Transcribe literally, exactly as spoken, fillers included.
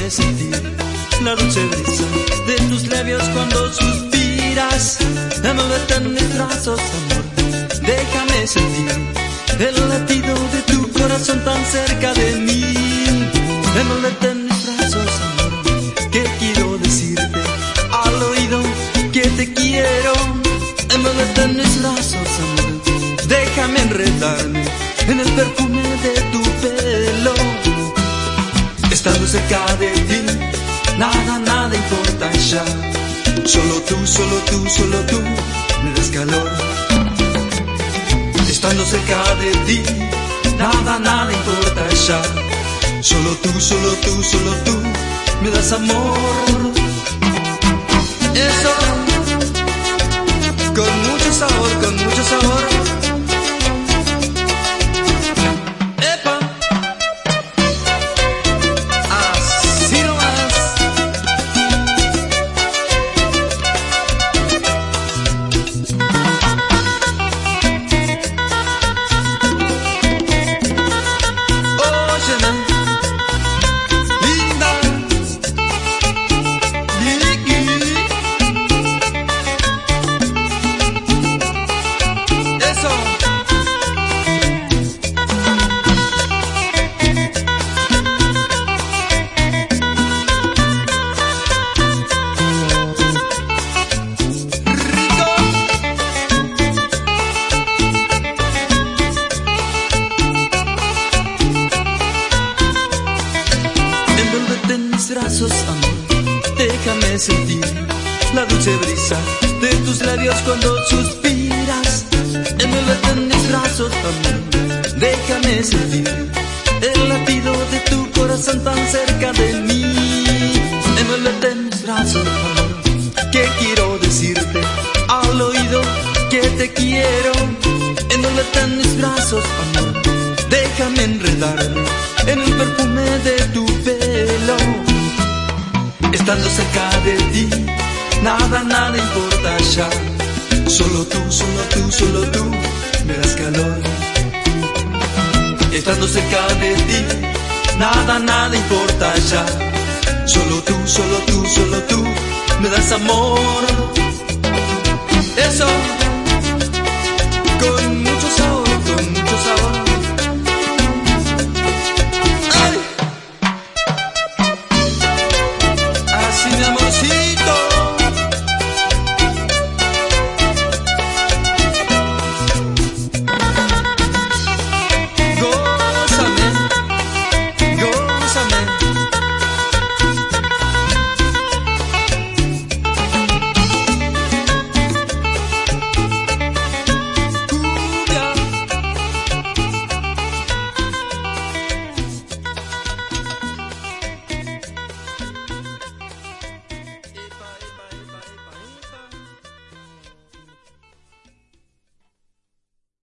Déjame sentir la dulce brisa de tus labios cuando suspiras. Envuélvete en mis brazos, amor. Déjame sentir el latido de tu corazón tan cerca de mí. Envuélvete en mis brazos, amor. Que quiero decirte al oído que te quiero. Envuélvete en mis brazos, amor. Déjame enredarme en el perfume de tu pelo. Estando cerca de ti, nada, nada importa ya. Solo tú, solo tú, solo tú me das calor. Estando cerca de ti, nada, nada importa ya. Solo tú, solo tú, solo tú me das amor. Eso, con mucho sabor, con mucho sabor. Brazos, amor, déjame sentir la dulce brisa de tus labios cuando suspiras. Envuélvete en mis brazos, amor, déjame sentir el latido de tu corazón tan cerca de mí. Envuélvete en mis brazos, amor, que quiero decirte al oído que te quiero. Envuélvete en mis brazos, amor, déjame enredarme en el perfume de tu pelo. Estando cerca de ti, nada, nada importa ya. Solo tú, solo tú, solo tú me das calor. Estando cerca de ti, nada, nada importa ya. Solo tú, solo tú, solo tú me das amor.